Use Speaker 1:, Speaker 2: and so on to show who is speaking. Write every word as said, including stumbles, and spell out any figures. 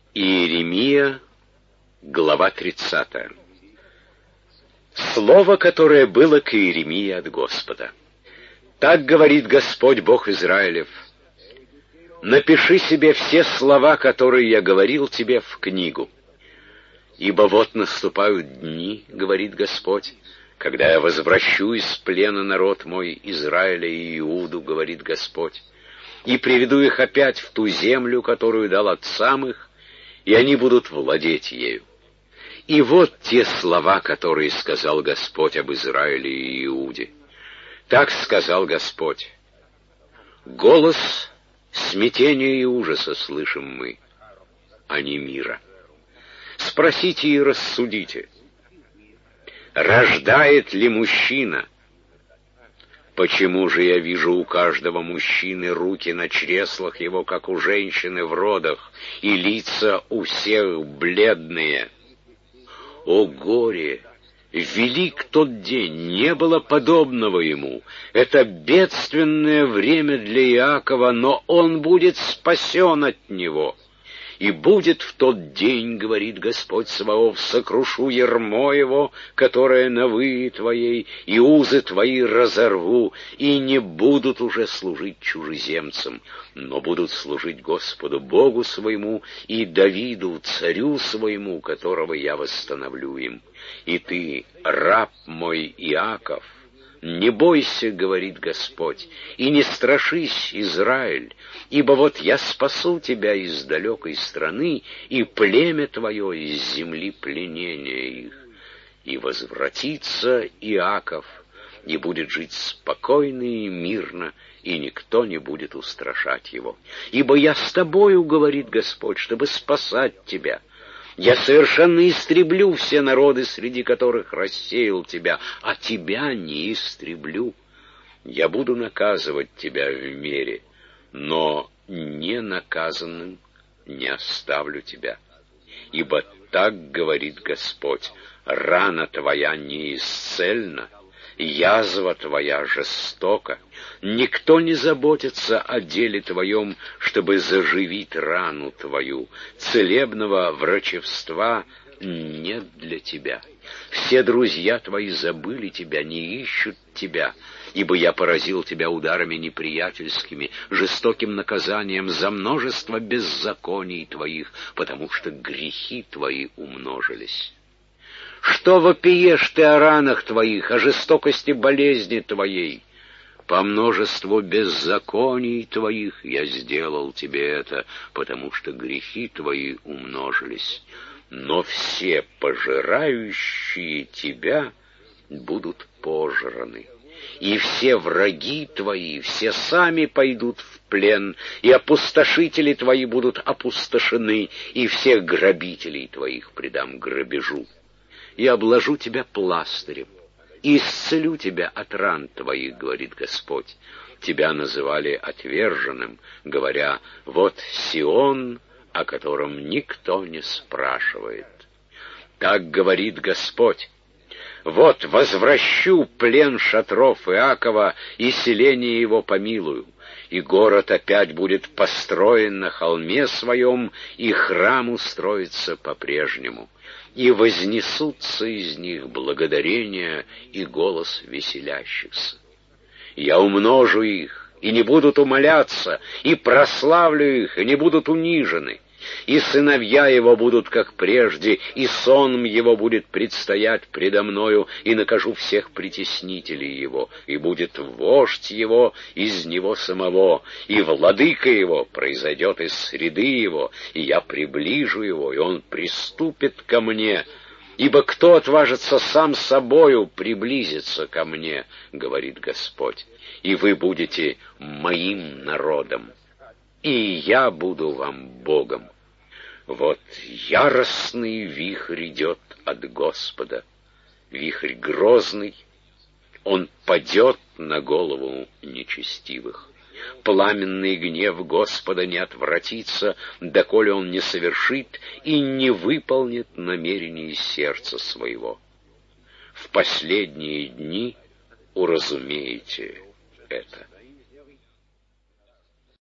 Speaker 1: Иеремия, глава тридцатая. Слово, которое было к Иеремии от Господа. Так говорит Господь Бог Израилев: напиши себе все слова, которые я говорил тебе, в книгу. Ибо вот наступают дни, говорит Господь, когда я возвращу из плена народ мой, Израиля и Иуду, говорит Господь, и приведу их опять в ту землю, которую дал отцам их, и они будут владеть ею. И вот те слова, которые сказал Господь об Израиле и Иуде. Так сказал Господь: голос смятения и ужаса слышим мы, а не мира. Спросите и рассудите, рождает ли мужчина? Почему же я вижу у каждого мужчины руки на чреслах его, как у женщины в родах, и лица у всех бледные? О горе! Велик тот день, не было подобного ему. Это бедственное время для Иакова, но он будет спасен от него. И будет в тот день, говорит Господь Саваоф, сокрушу ярмо его, которое на выи твоей, и узы твои разорву, и не будут уже служить чужеземцам, но будут служить Господу Богу своему и Давиду, царю своему, которого я восстановлю им. И ты, раб мой Иаков, не бойся, говорит Господь, и не страшись, Израиль, ибо вот я спасу тебя из далекой страны, и племя твое из земли пленения их. И возвратится Иаков, и будет жить спокойно и мирно, и никто не будет устрашать его. Ибо я с тобою, говорит Господь, чтобы спасать тебя. Я совершенно истреблю все народы, среди которых рассеял тебя, а тебя не истреблю. Я буду наказывать тебя в мире, но не наказанным не оставлю тебя. Ибо так говорит Господь: рана твоя неисцельна, язва твоя жестока. Никто не заботится о деле твоем, чтобы заживить рану твою. Целебного врачевства нет для тебя. Все друзья твои забыли тебя, не ищут тебя, ибо я поразил тебя ударами неприятельскими, жестоким наказанием за множество беззаконий твоих, потому что грехи твои умножились. Что вопиешь ты о ранах твоих, о жестокости болезни твоей? По множеству беззаконий твоих я сделал тебе это, потому что грехи твои умножились. Но все пожирающие тебя будут пожраны, и все враги твои, все сами пойдут в плен, и опустошители твои будут опустошены, и всех грабителей твоих предам грабежу. Я обложу тебя пластырем и исцелю тебя от ран твоих, говорит Господь. Тебя называли отверженным, говоря: вот Сион, о котором никто не спрашивает. Так говорит Господь: вот возвращу плен шатров Иакова, и селение его помилую, и город опять будет построен на холме своем, и храм устроится по-прежнему. И вознесутся из них благодарения и голос веселящихся. Я умножу их, и не будут умоляться, и прославлю их, и не будут унижены. И сыновья его будут, как прежде, и сон его будет предстоять предо мною, и накажу всех притеснителей его, и будет вождь его из него самого, и владыка его произойдет из среды его, и я приближу его, и он приступит ко мне. Ибо кто отважится сам собою приблизиться ко мне, говорит Господь, и вы будете моим народом, и я буду вам Богом. Вот яростный вихрь идет от Господа, вихрь грозный, он падет на голову нечестивых. Пламенный гнев Господа не отвратится, доколе он не совершит и не выполнит намерений сердца своего. В последние дни уразумеете это.